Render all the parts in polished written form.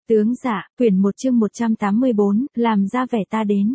Tướng dạ, quyển 1 chương 184, làm ra vẻ ta đến.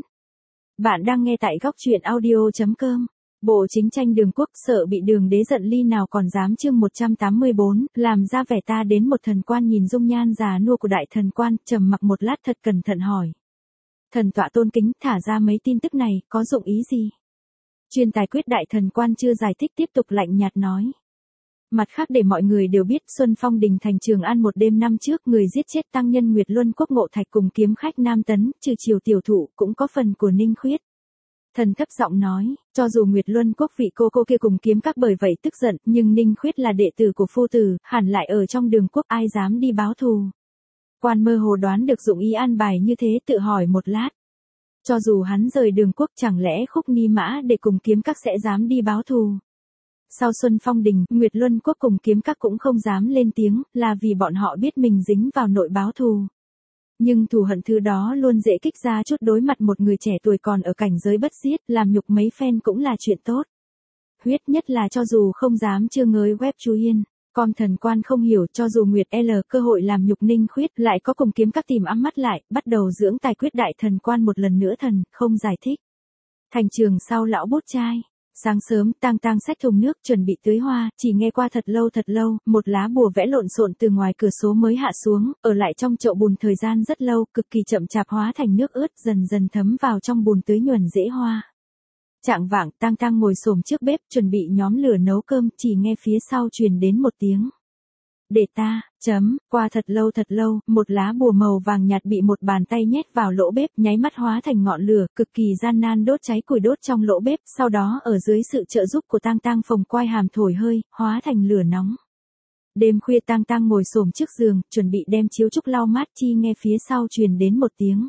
Bạn đang nghe tại góc truyện audio.com. Bộ chính tranh Đường Quốc sợ bị Đường Đế giận ly nào còn dám. Chương 184, làm ra vẻ ta đến. Một thần quan nhìn dung nhan già nua của đại thần quan, trầm mặc một lát thật cẩn thận hỏi. Thần tọa tôn kính, thả ra mấy tin tức này, có dụng ý gì? Chuyên tài quyết đại thần quan chưa giải thích tiếp tục lạnh nhạt nói. Mặt khác để mọi người đều biết, Xuân Phong Đình thành Trường An một đêm năm trước, người giết chết tăng nhân Nguyệt Luân Quốc Ngộ Thạch cùng kiếm khách Nam Tấn, trừ Triều tiểu thụ, cũng có phần của Ninh Khuyết. Thần thấp giọng nói, cho dù Nguyệt Luân Quốc vị cô kia cùng kiếm các bởi vậy tức giận, nhưng Ninh Khuyết là đệ tử của phu tử, hẳn lại ở trong Đường Quốc, ai dám đi báo thù. Quan mơ hồ đoán được dụng ý an bài như thế, tự hỏi một lát. Cho dù hắn rời Đường Quốc, chẳng lẽ Khúc Ni Mã để cùng kiếm các sẽ dám đi báo thù. Sau Xuân Phong Đình, Nguyệt Luân Quốc cùng kiếm các cũng không dám lên tiếng, là vì bọn họ biết mình dính vào nội báo thù. Nhưng thù hận thứ đó luôn dễ kích ra chút, đối mặt một người trẻ tuổi còn ở cảnh giới bất giết, làm nhục mấy phen cũng là chuyện tốt. Huyết nhất là cho dù không dám chơ ngới web chú yên. Con thần quan không hiểu, cho dù Nguyệt L cơ hội làm nhục Ninh Khuyết, lại có cùng kiếm các tìm ẵm mắt lại, bắt đầu dưỡng tài quyết đại thần quan một lần nữa không giải thích. Thành trường sau lão bút trai. Sáng sớm, Tang xách thùng nước chuẩn bị tưới hoa, chỉ nghe qua thật lâu, một lá bùa vẽ lộn xộn từ ngoài cửa sổ mới hạ xuống, ở lại trong chậu bùn thời gian rất lâu, cực kỳ chậm chạp hóa thành nước ướt, dần dần thấm vào trong bùn tưới nhuần rễ hoa. Chạng vạng, Tang ngồi xổm trước bếp, chuẩn bị nhóm lửa nấu cơm, chỉ nghe phía sau truyền đến một tiếng. Để ta, qua thật lâu, một lá bùa màu vàng nhạt bị một bàn tay nhét vào lỗ bếp, nháy mắt hóa thành ngọn lửa, cực kỳ gian nan đốt cháy củi đốt trong lỗ bếp, sau đó ở dưới sự trợ giúp của Tang phồng quai hàm thổi hơi, hóa thành lửa nóng. Đêm khuya Tang ngồi xổm trước giường, chuẩn bị đem chiếu trúc lau mát, chi nghe phía sau truyền đến một tiếng.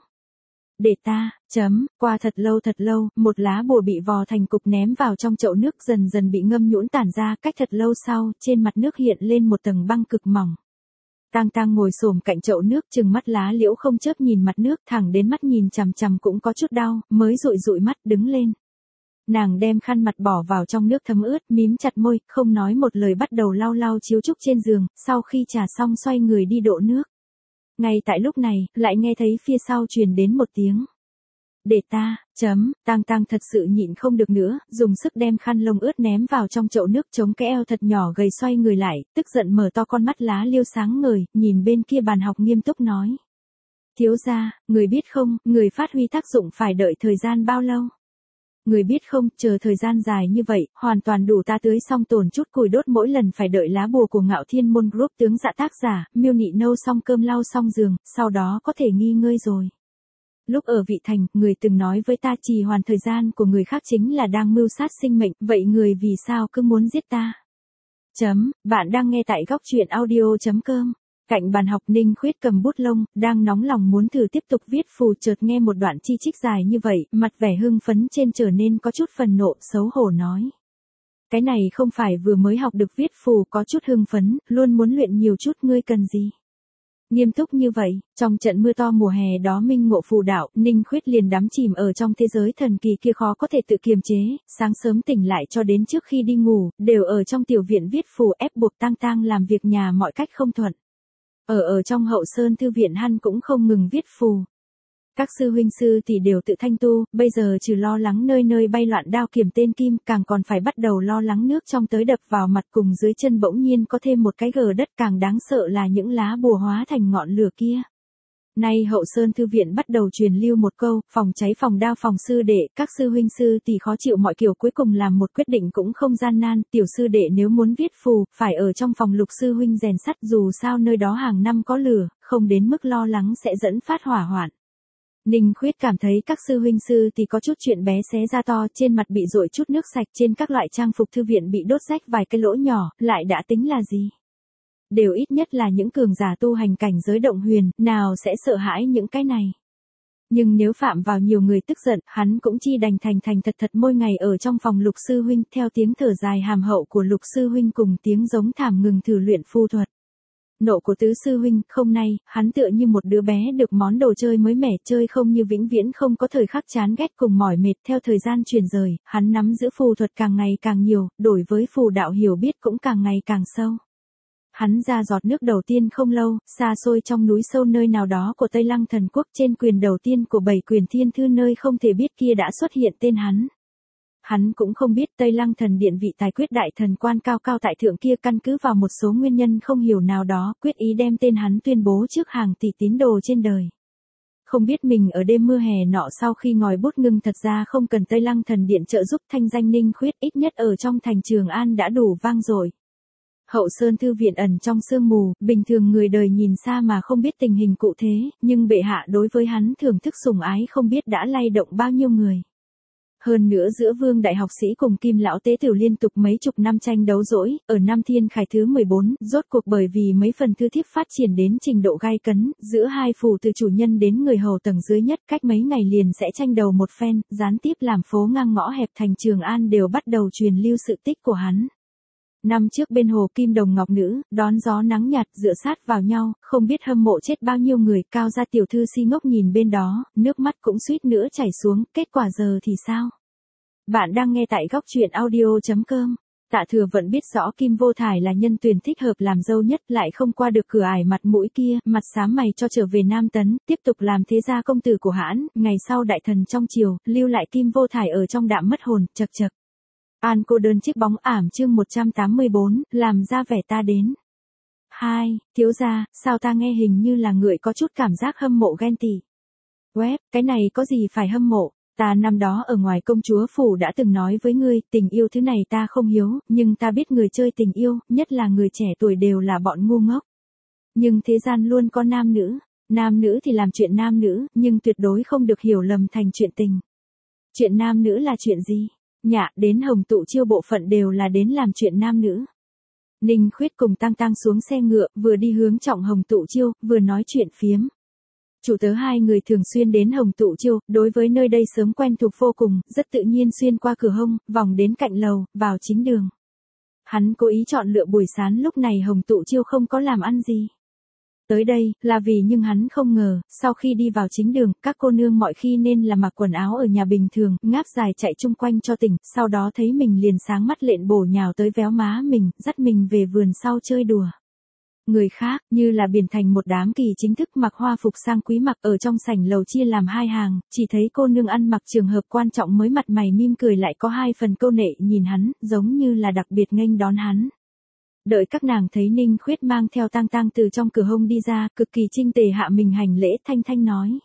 Để ta, qua thật lâu, một lá bùa bị vò thành cục ném vào trong chậu nước, dần dần bị ngâm nhũn tản ra, cách thật lâu sau, trên mặt nước hiện lên một tầng băng cực mỏng. Tang ngồi xổm cạnh chậu nước, trừng mắt lá liễu không chớp nhìn mặt nước, thẳng đến mắt nhìn chằm chằm cũng có chút đau, mới dụi mắt đứng lên. Nàng đem khăn mặt bỏ vào trong nước thấm ướt, mím chặt môi, không nói một lời bắt đầu lau chiếu trúc trên giường, sau khi trà xong xoay người đi đổ nước. Ngay tại lúc này, lại nghe thấy phía sau truyền đến một tiếng. Để ta, Tang thật sự nhịn không được nữa, dùng sức đem khăn lông ướt ném vào trong chậu nước, chống cái eo thật nhỏ gầy xoay người lại, tức giận mở to con mắt lá liêu sáng ngời, nhìn bên kia bàn học nghiêm túc nói. Thiếu gia, người biết không, người phát huy tác dụng phải đợi thời gian bao lâu? Người biết không, chờ thời gian dài như vậy, hoàn toàn đủ ta tưới xong tồn chút củi đốt, mỗi lần phải đợi lá bùa của Ngạo Thiên Môn Group tướng dạ tác giả, miêu nị nâu xong cơm lau xong giường, sau đó có thể nghi ngơi rồi. Lúc ở Vị Thành, người từng nói với ta trì hoãn thời gian của người khác chính là đang mưu sát sinh mệnh, vậy người vì sao cứ muốn giết ta? Bạn đang nghe tại góc truyện audio.com. Cạnh bàn học Ninh Khuyết cầm bút lông, đang nóng lòng muốn thử tiếp tục viết phù, chợt nghe một đoạn chi chích dài như vậy, mặt vẻ hưng phấn trên trở nên có chút phần nộ, xấu hổ nói. Cái này không phải vừa mới học được viết phù có chút hưng phấn, luôn muốn luyện nhiều chút, ngươi cần gì? Nghiêm túc như vậy, trong trận mưa to mùa hè đó minh ngộ phù đạo, Ninh Khuyết liền đắm chìm ở trong thế giới thần kỳ kia khó có thể tự kiềm chế, sáng sớm tỉnh lại cho đến trước khi đi ngủ, đều ở trong tiểu viện viết phù, ép buộc Tang làm việc nhà mọi cách không thuận. Ở trong Hậu Sơn thư viện hắn cũng không ngừng viết phù. Các sư huynh sư tỷ đều tự thanh tu, bây giờ trừ lo lắng nơi bay loạn đao kiếm tên kim, càng còn phải bắt đầu lo lắng nước trong tới đập vào mặt, cùng dưới chân bỗng nhiên có thêm một cái gờ đất, càng đáng sợ là những lá bùa hóa thành ngọn lửa kia. Nay Hậu Sơn thư viện bắt đầu truyền lưu một câu, phòng cháy phòng đao phòng sư đệ, các sư huynh sư tỷ khó chịu mọi kiểu, cuối cùng làm một quyết định cũng không gian nan, tiểu sư đệ nếu muốn viết phù, phải ở trong phòng Lục sư huynh rèn sắt, dù sao nơi đó hàng năm có lửa, không đến mức lo lắng sẽ dẫn phát hỏa hoạn. Ninh Khuyết cảm thấy các sư huynh sư tỷ có chút chuyện bé xé ra to, trên mặt bị dội chút nước sạch, trên các loại trang phục thư viện bị đốt rách vài cái lỗ nhỏ, lại đã tính là gì? Đều ít nhất là những cường giả tu hành cảnh giới động huyền, nào sẽ sợ hãi những cái này. Nhưng nếu phạm vào nhiều người tức giận, hắn cũng chi đành thành thật mỗi ngày ở trong phòng Lục sư huynh, theo tiếng thở dài hàm hậu của Lục sư huynh cùng tiếng giống thảm ngừng thử luyện phù thuật. Nộ của tứ sư huynh, không nay, hắn tựa như một đứa bé được món đồ chơi mới mẻ, chơi không như vĩnh viễn không có thời khắc chán ghét cùng mỏi mệt. Theo thời gian chuyển rời, hắn nắm giữ phù thuật càng ngày càng nhiều, đổi với phù đạo hiểu biết cũng càng ngày càng sâu. Hắn ra giọt nước đầu tiên không lâu, xa xôi trong núi sâu nơi nào đó của Tây Lăng thần quốc, trên quyền đầu tiên của 7 quyền thiên thư nơi không thể biết kia đã xuất hiện tên hắn. Hắn cũng không biết Tây Lăng thần điện vị tài quyết đại thần quan cao cao tại thượng kia căn cứ vào một số nguyên nhân không hiểu nào đó, quyết ý đem tên hắn tuyên bố trước hàng tỷ tín đồ trên đời. Không biết mình ở đêm mưa hè nọ sau khi ngòi bút ngưng thật ra không cần Tây Lăng thần điện trợ giúp, thanh danh Ninh Khuyết ít nhất ở trong thành Trường An đã đủ vang dội. Hậu Sơn thư viện ẩn trong sương mù, bình thường người đời nhìn xa mà không biết tình hình cụ thế, nhưng bệ hạ đối với hắn thưởng thức sủng ái không biết đã lay động bao nhiêu người. Hơn nữa giữa Vương đại học sĩ cùng Kim lão tế tử liên tục mấy chục năm tranh đấu dỗi, ở năm Thiên Khải thứ 14, rốt cuộc bởi vì mấy phần thư thiếp phát triển đến trình độ gai cấn, giữa hai phủ từ chủ nhân đến người hầu tầng dưới nhất, cách mấy ngày liền sẽ tranh đầu một phen, gián tiếp làm phố ngang ngõ hẹp thành Trường An đều bắt đầu truyền lưu sự tích của hắn. Năm trước bên hồ Kim Đồng Ngọc Nữ, đón gió nắng nhạt dựa sát vào nhau, không biết hâm mộ chết bao nhiêu người, Cao gia tiểu thư si ngốc nhìn bên đó, nước mắt cũng suýt nữa chảy xuống, kết quả giờ thì sao? Bạn đang nghe tại góc truyện audio.com. Tạ Thừa vẫn biết rõ Kim Vô Thải là nhân tuyển thích hợp làm dâu nhất, lại không qua được cửa ải mặt mũi kia, mặt xám mày cho trở về Nam Tấn, tiếp tục làm thế gia công tử của hãn, ngày sau đại thần trong triều, lưu lại Kim Vô Thải ở trong đạm mất hồn, chật chật. An cô đơn chiếc bóng ảm chương 184, làm ra vẻ ta đến. 2. Thiếu gia, sao ta nghe hình như là người có chút cảm giác hâm mộ ghen tị. Web, cái này có gì phải hâm mộ, ta năm đó ở ngoài công chúa phủ đã từng nói với ngươi, tình yêu thứ này ta không hiếu, nhưng ta biết người chơi tình yêu, nhất là người trẻ tuổi đều là bọn ngu ngốc. Nhưng thế gian luôn có nam nữ thì làm chuyện nam nữ, nhưng tuyệt đối không được hiểu lầm thành chuyện tình. Chuyện nam nữ là chuyện gì? Nhạ, đến Hồng Tụ Chiêu bộ phận đều là đến làm chuyện nam nữ. Ninh Khuyết cùng Tăng Tăng xuống xe ngựa, vừa đi hướng Trọng Hồng Tụ Chiêu, vừa nói chuyện phiếm. Chủ tớ hai người thường xuyên đến Hồng Tụ Chiêu, đối với nơi đây sớm quen thuộc vô cùng, rất tự nhiên xuyên qua cửa hông, vòng đến cạnh lầu, vào chính đường. Hắn cố ý chọn lựa buổi sáng lúc này Hồng Tụ Chiêu không có làm ăn gì. Tới đây, là vì nhưng hắn không ngờ, sau khi đi vào chính đường, các cô nương mọi khi nên là mặc quần áo ở nhà bình thường, ngáp dài chạy chung quanh cho tỉnh, sau đó thấy mình liền sáng mắt lện bổ nhào tới véo má mình, dắt mình về vườn sau chơi đùa. Người khác, như là biển thành một đám kỳ chính thức mặc hoa phục sang quý mặc ở trong sảnh lầu chia làm hai hàng, chỉ thấy cô nương ăn mặc trường hợp quan trọng mới mặt mày mỉm cười lại có hai phần câu nệ nhìn hắn, giống như là đặc biệt nghênh đón hắn. Đợi các nàng thấy Ninh Khuyết mang theo Tăng Tăng từ trong cửa hông đi ra, cực kỳ chinh tề hạ mình hành lễ, thanh thanh nói.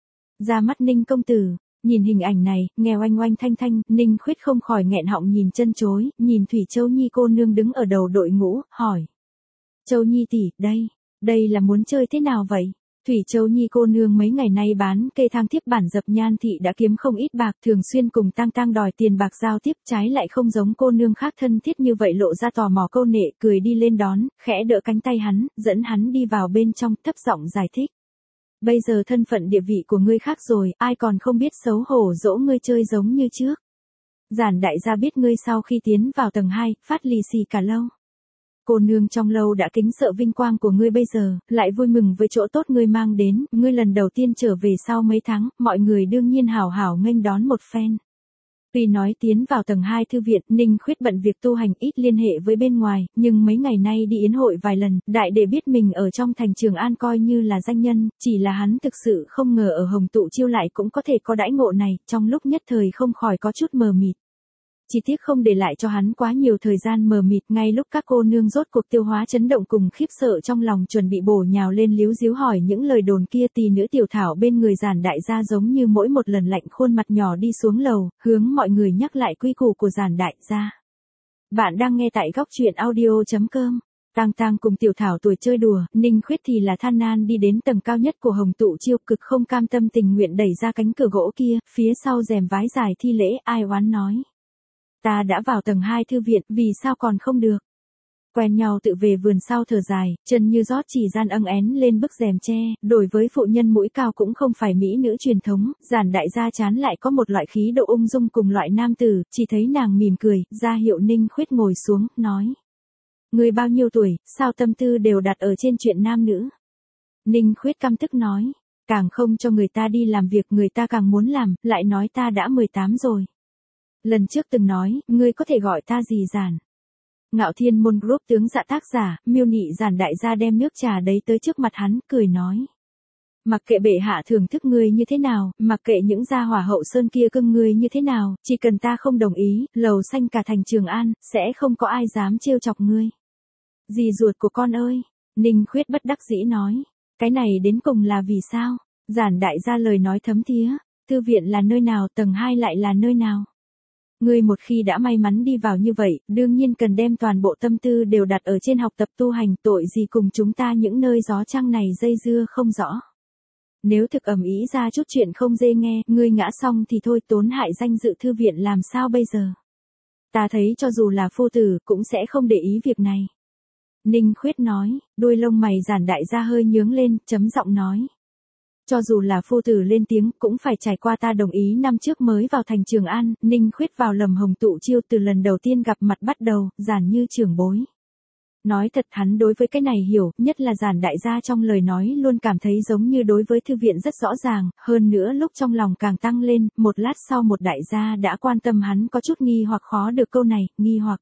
Ra mắt Ninh công tử, nhìn hình ảnh này, nghe oanh oanh thanh thanh, Ninh Khuyết không khỏi nghẹn họng nhìn chân chối, nhìn Thủy Châu Nhi cô nương đứng ở đầu đội ngũ, hỏi. Châu Nhi tỷ, đây là muốn chơi thế nào vậy? Thủy Châu Nhi cô nương mấy ngày nay bán cây thang thiếp bản dập nhan thị đã kiếm không ít bạc, thường xuyên cùng Tăng Tăng đòi tiền bạc giao tiếp, trái lại không giống cô nương khác thân thiết như vậy lộ ra tò mò câu nệ, cười đi lên đón, khẽ đỡ cánh tay hắn, dẫn hắn đi vào bên trong, thấp giọng giải thích. Bây giờ thân phận địa vị của ngươi khác rồi, ai còn không biết xấu hổ dỗ ngươi chơi giống như trước. Giản đại gia biết ngươi sau khi tiến vào tầng 2, phát lì xì cả lâu. Cô nương trong lâu đã kính sợ vinh quang của ngươi bây giờ, lại vui mừng với chỗ tốt ngươi mang đến, ngươi lần đầu tiên trở về sau mấy tháng, mọi người đương nhiên hào hào nghênh đón một phen. Tuy nói tiến vào tầng 2 thư viện, Ninh Khuyết bận việc tu hành ít liên hệ với bên ngoài, nhưng mấy ngày nay đi yến hội vài lần, đại để biết mình ở trong thành Trường An coi như là danh nhân, chỉ là hắn thực sự không ngờ ở Hồng Tụ Chiêu lại cũng có thể có đãi ngộ này, trong lúc nhất thời không khỏi có chút mờ mịt. Chỉ tiếc không để lại cho hắn quá nhiều thời gian mờ mịt, ngay lúc các cô nương rốt cuộc tiêu hóa chấn động cùng khiếp sợ trong lòng chuẩn bị bổ nhào lên líu díu hỏi những lời đồn kia, tỷ nữ Tiểu Thảo bên người Giản đại gia giống như mỗi một lần lạnh khuôn mặt nhỏ đi xuống lầu, hướng mọi người nhắc lại quy củ của Giản đại gia. Bạn đang nghe tại góc truyện audio.com. Tăng Tăng cùng Tiểu Thảo tuổi chơi đùa, Ninh Khuyết thì là than nan đi đến tầng cao nhất của Hồng Tụ Chiêu, cực không cam tâm tình nguyện đẩy ra cánh cửa gỗ kia, phía sau rèm vái dài thi lễ, ai oán nói. Ta đã vào tầng 2 thư viện, vì sao còn không được? Quen nhau tự về vườn sau thở dài, chân như rót chỉ gian âng én lên bức rèm tre, đổi với phụ nhân mũi cao cũng không phải mỹ nữ truyền thống, Giản đại gia chán lại có một loại khí độ ung dung cùng loại nam tử, chỉ thấy nàng mỉm cười, ra hiệu Ninh Khuyết ngồi xuống, nói. Người bao nhiêu tuổi, sao tâm tư đều đặt ở trên chuyện nam nữ? Ninh Khuyết căm tức nói, càng không cho người ta đi làm việc người ta càng muốn làm, lại nói ta đã 18 rồi. Lần trước từng nói, ngươi có thể gọi ta gì Giản. Ngạo Thiên Môn Group tướng Dạ tác giả, Miêu Nị Giản đại gia đem nước trà đấy tới trước mặt hắn, cười nói. Mặc kệ bệ hạ thưởng thức ngươi như thế nào, mặc kệ những gia hỏa hậu sơn kia cưng ngươi như thế nào, chỉ cần ta không đồng ý, lầu xanh cả thành Trường An, sẽ không có ai dám trêu chọc ngươi. Dì ruột của con ơi, Ninh Khuyết bất đắc dĩ nói. Cái này đến cùng là vì sao? Giản đại gia lời nói thấm thía, thư viện là nơi nào, tầng 2 lại là nơi nào? Ngươi một khi đã may mắn đi vào như vậy, đương nhiên cần đem toàn bộ tâm tư đều đặt ở trên học tập tu hành, tội gì cùng chúng ta những nơi gió trăng này dây dưa không rõ. Nếu thực ầm ĩ ra chút chuyện không dễ nghe, ngươi ngã xong thì thôi, tốn hại danh dự thư viện làm sao bây giờ? Ta thấy cho dù là phu tử, cũng sẽ không để ý việc này. Ninh Khuyết nói, đuôi lông mày Giản đại gia hơi nhướng lên, chấm giọng nói. Cho dù là phu tử lên tiếng, cũng phải trải qua ta đồng ý năm trước mới vào thành Trường An. Ninh Khuyết vào lầm hồng tụ chiêu từ lần đầu tiên gặp mặt bắt đầu, Giản như trưởng bối. Nói thật hắn đối với cái này hiểu, nhất là Giản đại gia trong lời nói luôn cảm thấy giống như đối với thư viện rất rõ ràng, hơn nữa lúc trong lòng càng tăng lên, một lát sau một đại gia đã quan tâm hắn có chút nghi hoặc khó được câu này, nghi hoặc.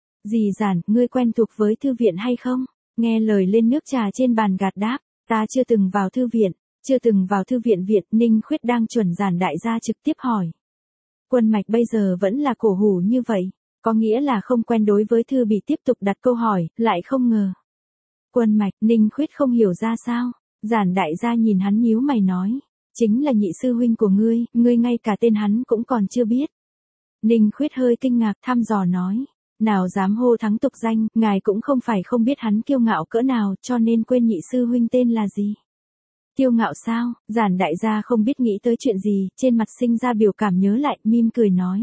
Dì Giản, ngươi quen thuộc với thư viện hay không? Nghe lời lên nước trà trên bàn gạt đáp, ta chưa từng vào thư viện. Chưa từng vào thư viện Việt. Ninh Khuyết đang chuẩn Giản đại gia trực tiếp hỏi. Quân Mạch bây giờ vẫn là cổ hủ như vậy, có nghĩa là không quen đối với thư bị tiếp tục đặt câu hỏi, lại không ngờ. Quân Mạch, Ninh Khuyết không hiểu ra sao, Giản đại gia nhìn hắn nhíu mày nói, chính là nhị sư huynh của ngươi ngay cả tên hắn cũng còn chưa biết. Ninh Khuyết hơi kinh ngạc thăm dò nói, nào dám hô thắng tục danh, ngài cũng không phải không biết hắn kiêu ngạo cỡ nào, cho nên quên nhị sư huynh tên là gì. Kiêu ngạo sao? Giản đại gia không biết nghĩ tới chuyện gì, trên mặt sinh ra biểu cảm nhớ lại, mỉm cười nói.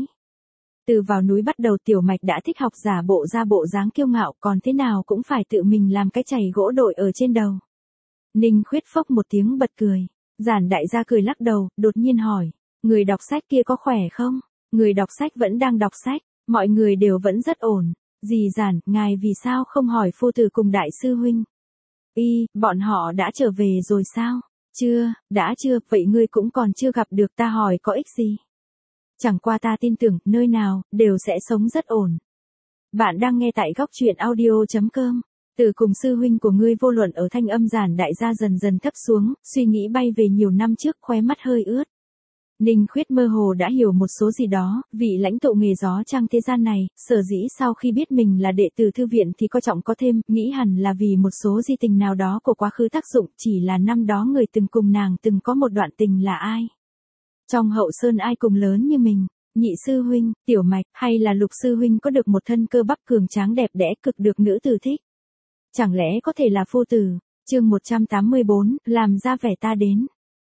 Từ vào núi bắt đầu Tiểu Mạch đã thích học giả bộ ra bộ dáng kiêu ngạo, còn thế nào cũng phải tự mình làm cái chày gỗ đội ở trên đầu. Ninh Khuyết phốc một tiếng bật cười. Giản đại gia cười lắc đầu, đột nhiên hỏi, người đọc sách kia có khỏe không? Người đọc sách vẫn đang đọc sách, mọi người đều vẫn rất ổn. Dì Giản, ngài vì sao không hỏi phu tử cùng đại sư huynh? Bọn họ đã trở về rồi sao? Chưa, đã chưa, vậy ngươi cũng còn chưa gặp được, ta hỏi có ích gì? Chẳng qua ta tin tưởng, nơi nào, đều sẽ sống rất ổn. Bạn đang nghe tại góc truyện audio.com. Từ cùng sư huynh của ngươi vô luận ở thanh âm Giản đại gia dần dần thấp xuống, suy nghĩ bay về nhiều năm trước, khóe mắt hơi ướt. Ninh Khuyết mơ hồ đã hiểu một số gì đó, vị lãnh tụ nghề gió trăng thế gian này, sở dĩ sau khi biết mình là đệ tử thư viện thì coi trọng có thêm, nghĩ hẳn là vì một số di tình nào đó của quá khứ tác dụng, chỉ là năm đó người từng cùng nàng từng có một đoạn tình là ai. Trong hậu sơn ai cùng lớn như mình, nhị sư huynh, Tiểu Mạch, hay là Lục sư huynh có được một thân cơ bắp cường tráng đẹp đẽ cực được nữ tử thích. Chẳng lẽ có thể là phu tử? Chương 184, làm ra vẻ ta đến.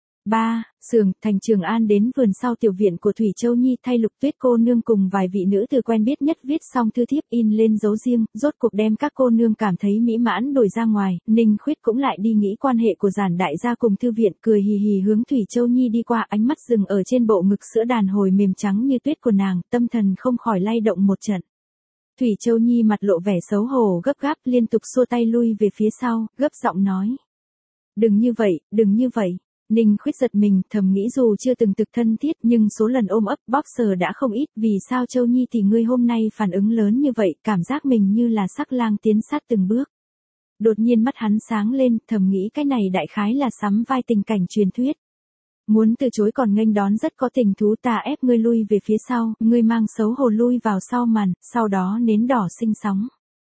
3. Sường, thành Trường An đến vườn sau tiểu viện của Thủy Châu Nhi, thay Lục Tuyết cô nương cùng vài vị nữ từ quen biết nhất viết xong thư thiếp in lên dấu riêng, rốt cuộc đem các cô nương cảm thấy mỹ mãn đổi ra ngoài. Ninh Khuyết cũng lại đi nghĩ quan hệ của Giản đại gia cùng thư viện, cười hì hì hướng Thủy Châu Nhi đi qua, ánh mắt dừng ở trên bộ ngực sữa đàn hồi mềm trắng như tuyết của nàng, tâm thần không khỏi lay động một trận. Thủy Châu Nhi mặt lộ vẻ xấu hổ gấp gáp, liên tục xua tay lui về phía sau, gấp giọng nói. Đừng như vậy, đừng như vậy. Ninh Khuyết giật mình, thầm nghĩ dù chưa từng thực thân thiết nhưng số lần ôm ấp bóp sờ đã không ít, vì sao Châu Nhi thì ngươi hôm nay phản ứng lớn như vậy, cảm giác mình như là sắc lang tiến sát từng bước. Đột nhiên mắt hắn sáng lên, thầm nghĩ cái này đại khái là sắm vai tình cảnh truyền thuyết. Muốn từ chối còn nghênh đón rất có tình thú, ta ép ngươi lui về phía sau, ngươi mang xấu hổ lui vào sau màn, sau đó nến đỏ sinh sóng.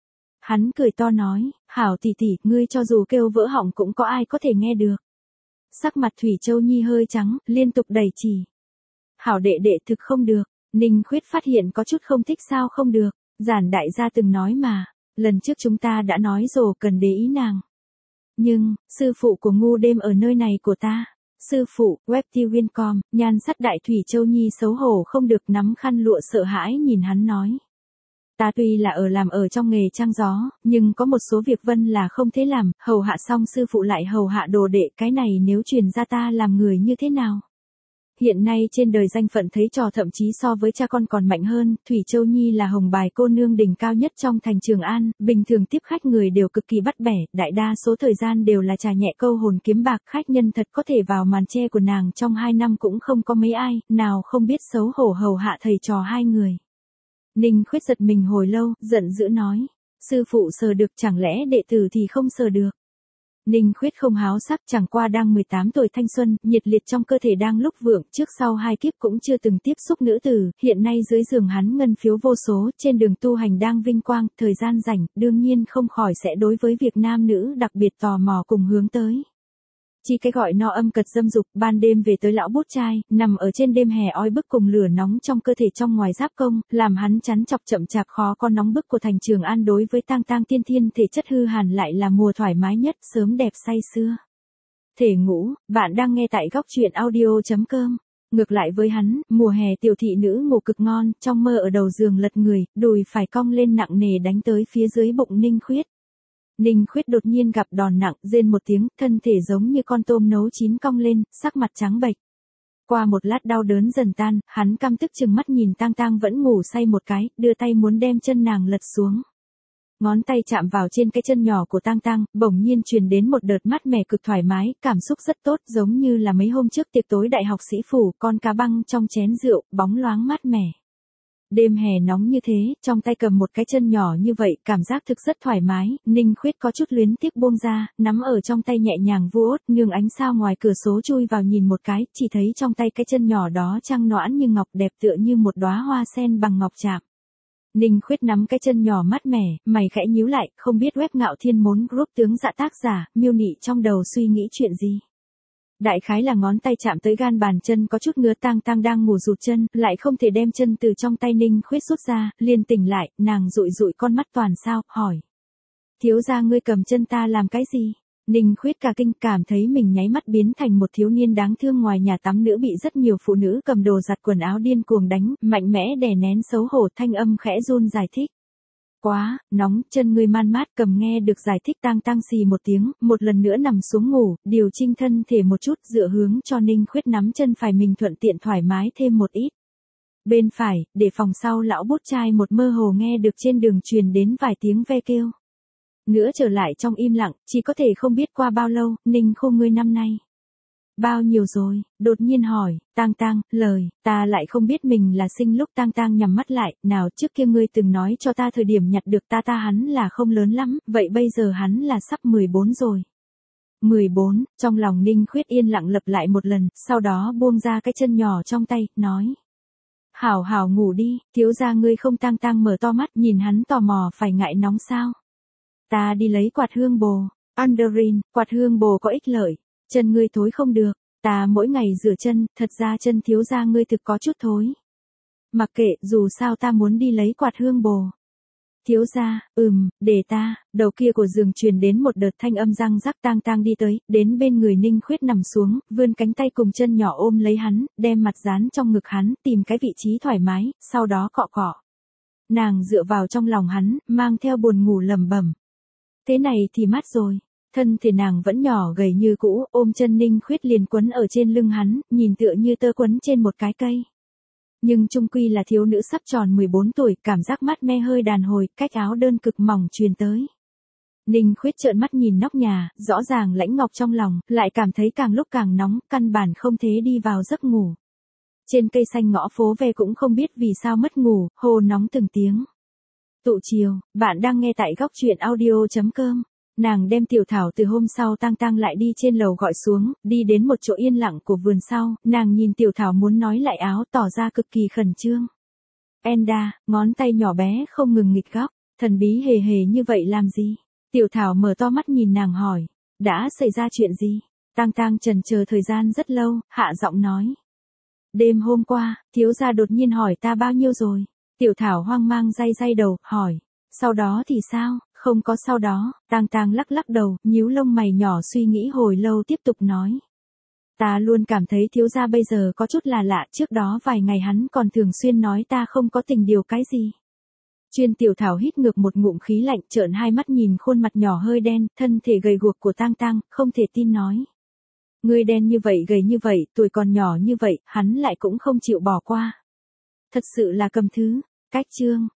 Hắn cười to nói, hảo tỷ tỷ, ngươi cho dù kêu vỡ họng cũng có ai có thể nghe được. Sắc mặt Thủy Châu Nhi hơi trắng, liên tục đẩy chỉ. Hảo đệ đệ thực không được, Ninh Khuyết phát hiện có chút không thích sao không được, Giản đại gia từng nói mà, lần trước chúng ta đã nói rồi cần để ý nàng. Nhưng, sư phụ của ngu đêm ở nơi này của ta. Sư phụ, webtv.com, nhan sắc đại Thủy Châu Nhi xấu hổ không được nắm khăn lụa sợ hãi nhìn hắn nói. Ta tuy là làm ở trong nghề trăng gió, nhưng có một số việc Vân là không thế làm, hầu hạ xong sư phụ lại hầu hạ đồ đệ, cái này nếu truyền ra ta làm người như thế nào? Hiện nay trên đời danh phận thấy trò thậm chí so với cha con còn mạnh hơn, Thủy Châu Nhi là hồng bài cô nương đỉnh cao nhất trong thành Trường An, bình thường tiếp khách người đều cực kỳ bắt bẻ, đại đa số thời gian đều là trà nhẹ câu hồn kiếm bạc, khách nhân thật có thể vào màn che của nàng trong 2 năm cũng không có mấy ai, nào không biết xấu hổ hầu hạ thầy trò hai người. Ninh Khuyết giật mình hồi lâu, giận dữ nói, Sư phụ sờ được chẳng lẽ đệ tử thì không sờ được. Ninh Khuyết không háo sắc, chẳng qua đang 18 tuổi thanh xuân, nhiệt liệt trong cơ thể đang lúc vượng, trước sau hai kiếp cũng chưa từng tiếp xúc nữ tử, hiện nay dưới giường hắn ngân phiếu vô số, trên đường tu hành đang vinh quang, thời gian rảnh, đương nhiên không khỏi sẽ đối với việc nam nữ đặc biệt tò mò cùng hướng tới. Chỉ cái gọi no âm cật dâm dục, ban đêm về tới lão bút trai, nằm ở trên đêm hè oi bức cùng lửa nóng trong cơ thể trong ngoài giáp công, làm hắn chắn chọc chậm chạp khó con nóng bức của thành Trường An đối với tang tang tiên thiên thể chất hư hàn lại là mùa thoải mái nhất, sớm đẹp say sưa. Thể ngũ, bạn đang nghe tại góc truyện audio.com. Ngược lại với hắn, mùa hè tiểu thị nữ ngủ cực ngon, trong mơ ở đầu giường lật người, đùi phải cong lên nặng nề đánh tới phía dưới bụng Ninh Khuyết. Ninh Khuyết đột nhiên gặp đòn nặng, rên một tiếng, thân thể giống như con tôm nấu chín cong lên, sắc mặt trắng bệch. Qua một lát đau đớn dần tan, hắn căm tức chừng mắt nhìn tang tang vẫn ngủ say một cái, đưa tay muốn đem chân nàng lật xuống. Ngón tay chạm vào trên cái chân nhỏ của tang tang, bỗng nhiên truyền đến một đợt mát mẻ cực thoải mái, cảm xúc rất tốt, giống như là mấy hôm trước tiệc tối đại học sĩ phủ, con cá băng trong chén rượu, bóng loáng mát mẻ. Đêm hè nóng như thế, trong tay cầm một cái chân nhỏ như vậy, cảm giác thực rất thoải mái, Ninh Khuyết có chút luyến tiếc buông ra, nắm ở trong tay nhẹ nhàng vuốt, nương ánh sao ngoài cửa sổ chui vào nhìn một cái, chỉ thấy trong tay cái chân nhỏ đó trăng noãn như ngọc đẹp tựa như một đóa hoa sen bằng ngọc chạm. Ninh Khuyết nắm cái chân nhỏ mát mẻ, mày khẽ nhíu lại, không biết web Ngạo Thiên Mốn Group tướng dạ tác giả, miêu nị trong đầu suy nghĩ chuyện gì. Đại khái là ngón tay chạm tới gan bàn chân có chút ngứa, tang tang đang ngủ rụt chân, lại không thể đem chân từ trong tay Ninh Khuyết rút ra, liền tỉnh lại, nàng dụi dụi con mắt toàn sao, hỏi. Thiếu gia ngươi cầm chân ta làm cái gì? Ninh Khuyết cả kinh, cảm thấy mình nháy mắt biến thành một thiếu niên đáng thương ngoài nhà tắm nữ bị rất nhiều phụ nữ cầm đồ giặt quần áo điên cuồng đánh, mạnh mẽ đè nén xấu hổ, thanh âm khẽ run giải thích. Quá, nóng, chân ngươi man mát, cầm nghe được giải thích tang tang xì một tiếng, một lần nữa nằm xuống ngủ, điều chỉnh thân thể một chút, dựa hướng cho Ninh Khuyết nắm chân phải mình thuận tiện thoải mái thêm một ít. Bên phải, để phòng sau lão bút trai một mơ hồ nghe được trên đường truyền đến vài tiếng ve kêu. Nữa trở lại trong im lặng, chỉ có thể không biết qua bao lâu, Ninh Khô ngươi năm nay. Bao nhiêu rồi, đột nhiên hỏi, tang tang, lời, ta lại không biết mình là sinh lúc tang tang nhắm mắt lại, nào trước kia ngươi từng nói cho ta thời điểm nhặt được ta hắn là không lớn lắm, vậy bây giờ hắn là sắp 14 rồi. 14, trong lòng Ninh Khuyết yên lặng lặp lại một lần, sau đó buông ra cái chân nhỏ trong tay, nói. Hảo hảo ngủ đi, thiếu gia ngươi không. Tang tang mở to mắt nhìn hắn tò mò, phải ngại nóng sao. Ta đi lấy quạt hương bồ, Underin, quạt hương bồ có ích lợi. Chân ngươi thối không được, ta mỗi ngày rửa chân, thật ra chân thiếu gia ngươi thực có chút thối. Mặc kệ, dù sao ta muốn đi lấy quạt hương bồ. Thiếu gia, để ta, đầu kia của giường truyền đến một đợt thanh âm răng rắc, tang tang đi tới, đến bên người Ninh Khuyết nằm xuống, vươn cánh tay cùng chân nhỏ ôm lấy hắn, đem mặt dán trong ngực hắn, tìm cái vị trí thoải mái, sau đó cọ cọ. Nàng dựa vào trong lòng hắn, mang theo buồn ngủ lẩm bẩm. Thế này thì mát rồi. Thân thể nàng vẫn nhỏ gầy như cũ, ôm chân Ninh Khuyết liền quấn ở trên lưng hắn, nhìn tựa như tơ quấn trên một cái cây. Nhưng chung quy là thiếu nữ sắp tròn 14 tuổi, cảm giác mát me hơi đàn hồi, cách áo đơn cực mỏng truyền tới. Ninh Khuyết trợn mắt nhìn nóc nhà, rõ ràng lãnh ngọc trong lòng, lại cảm thấy càng lúc càng nóng, căn bản không thể đi vào giấc ngủ. Trên cây xanh ngõ phố ve cũng không biết vì sao mất ngủ, hô nóng từng tiếng. Tụ chiều, bạn đang nghe tại góc truyện audio.com. Nàng đem Tiểu Thảo từ hôm sau tang tang lại đi trên lầu gọi xuống, đi đến một chỗ yên lặng của vườn sau, nàng nhìn Tiểu Thảo muốn nói lại áo tỏ ra cực kỳ khẩn trương. Enda, ngón tay nhỏ bé không ngừng nghịch góc, thần bí hề hề như vậy làm gì? Tiểu Thảo mở to mắt nhìn nàng hỏi, đã xảy ra chuyện gì? Tang tang chần chờ thời gian rất lâu, hạ giọng nói. Đêm hôm qua, thiếu gia đột nhiên hỏi ta bao nhiêu rồi? Tiểu Thảo hoang mang day đầu, hỏi, sau đó thì sao? Không có sau đó, tang tang lắc lắc đầu, nhíu lông mày nhỏ suy nghĩ hồi lâu tiếp tục nói. Ta luôn cảm thấy thiếu gia bây giờ có chút là lạ, trước đó vài ngày hắn còn thường xuyên nói ta không có tình điều cái gì. Chuyên Tiểu Thảo hít ngược một ngụm khí lạnh, trợn hai mắt nhìn khuôn mặt nhỏ hơi đen, thân thể gầy guộc của tang tang, không thể tin nói. Người đen như vậy gầy như vậy, tuổi còn nhỏ như vậy, hắn lại cũng không chịu bỏ qua. Thật sự là cầm thứ, cách chương.